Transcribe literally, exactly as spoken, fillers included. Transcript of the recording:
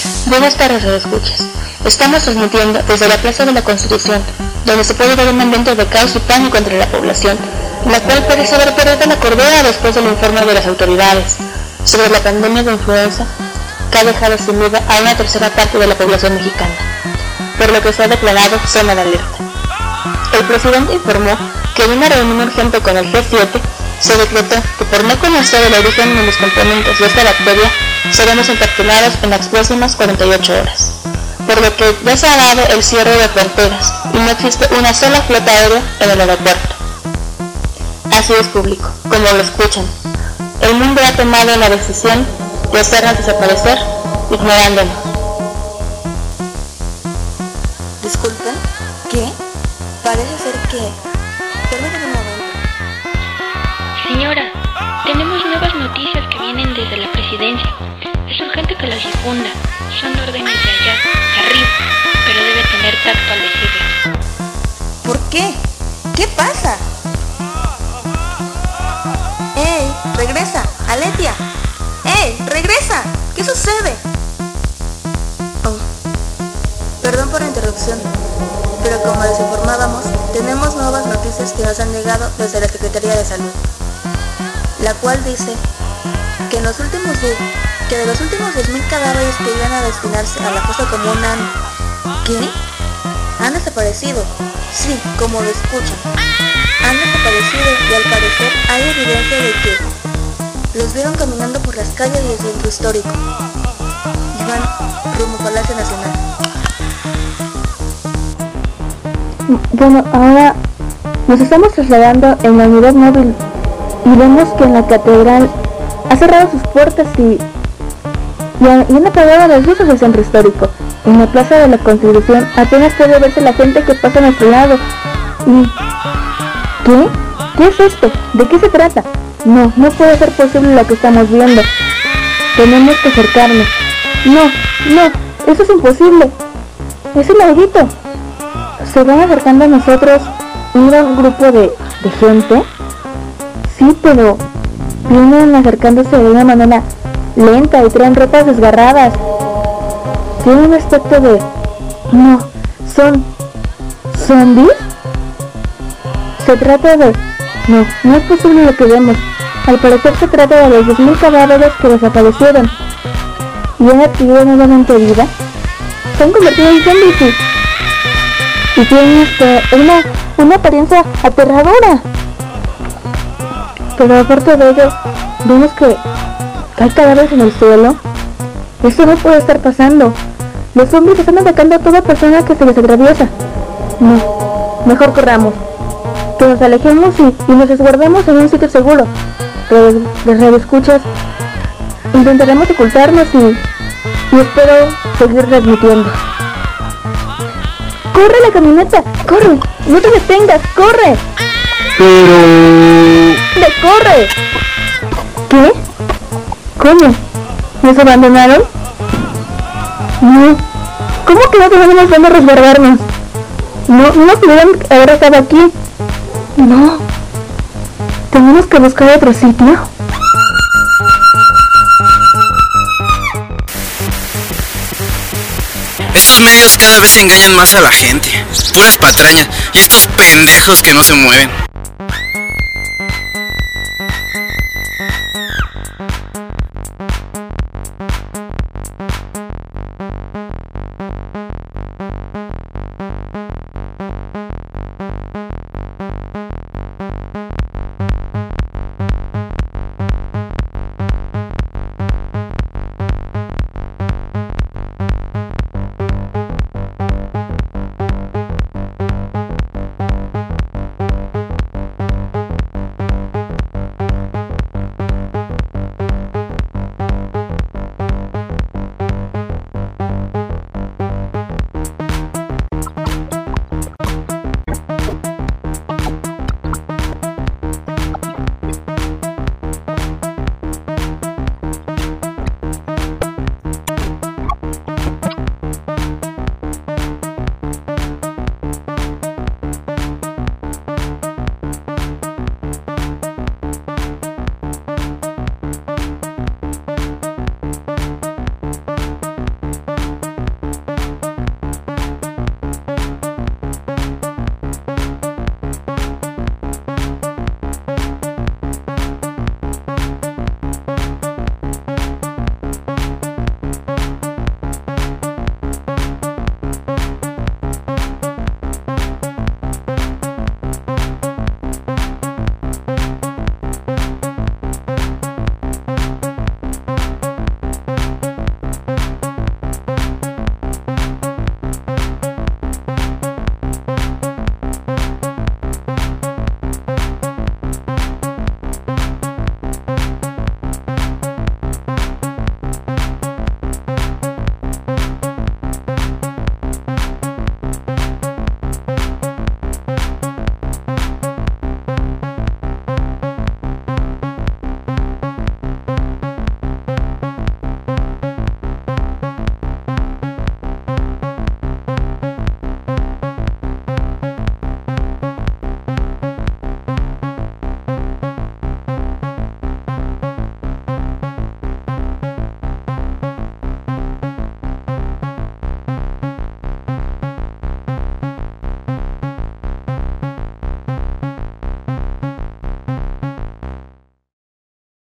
Buenas tardes, escuchas. Estamos transmitiendo desde la Plaza de la Constitución, donde se puede ver un ambiente de caos y pánico entre la población, la cual parece haber perdido la cordura después del informe de las autoridades sobre la pandemia de influenza que ha dejado sin vida a una tercera parte de la población mexicana, por lo que se ha declarado zona de alerta. El presidente informó que en una reunión urgente con el G siete se decretó que por no conocer el origen ni los componentes de esta bacteria seremos encapsulados en las próximas cuarenta y ocho horas, por lo que ya se ha dado el cierre de fronteras y no existe una sola flota aérea en el aeropuerto. Así es, público, como lo escuchan. El mundo ha tomado la decisión de hacernos desaparecer, ignorándonos. Disculpen, ¿qué? Parece ser que... Permítame un momento. Señora, tenemos nuevas noticias que vienen desde la presidencia. Es urgente que las difunda. Son órdenes de allá, de arriba, pero debe tener tacto al decirlas. ¿Por qué? ¿Qué pasa? ¡Ey! ¡Regresa! ¡Aletia! ¡Ey! ¡Regresa! ¿Qué sucede? Oh, perdón por la interrupción, pero como les informábamos, tenemos nuevas noticias que nos han llegado desde la Secretaría de Salud, la cual dice que en los últimos días, que de los últimos diez mil cadáveres que iban a destinarse a la fosa común han... ¿Qué? Han desaparecido. Sí, como lo escuchan. Han desaparecido y al parecer hay evidencia de que los vieron caminando por las calles del centro histórico y van rumbo a Palacio Nacional. Bueno, ahora nos estamos trasladando en la unidad móvil y vemos que en la catedral ha cerrado sus puertas y, y, ha, y han apagado las luces del centro histórico. En la Plaza de la Constitución apenas puede verse la gente que pasa a nuestro lado. ¿Y qué? ¿Qué es esto? ¿De qué se trata? No, no puede ser posible lo que estamos viendo. Tenemos que acercarnos. No, no, eso es imposible. Es un audito. ¿Se van acercando a nosotros un gran grupo de, de gente? Sí, pero vienen acercándose de una manera lenta y traen ropas desgarradas. Tienen un aspecto de... No, son... ¿zombies? Se trata de... No, no es posible lo que vemos. Al parecer se trata de los diez mil cadáveres que desaparecieron y han adquirido nuevamente vida. Se han convertido en zombies y, y tienen este, una, una apariencia aterradora. Pero aparte de ello, vemos que hay cadáveres en el suelo. Esto no puede estar pasando. Los zombies están atacando a toda persona que se les atraviesa. No, mejor corramos. Que nos alejemos y, y nos resguardemos en un sitio seguro. Pero de radioescuchas intentaremos ocultarnos y, y espero seguir transmitiendo. ¡Corre la camioneta! ¡Corre! ¡No te detengas! ¡Corre! Pero... ¡De corre! ¿Qué? ¿Cómo? ¿Nos abandonaron? No. ¿Cómo que no tenemos dónde resguardarnos? No, no nos pudieron haber estado aquí. No. ¿Tenemos que buscar otro sitio? Estos medios cada vez engañan más a la gente. Puras patrañas y estos pendejos que no se mueven.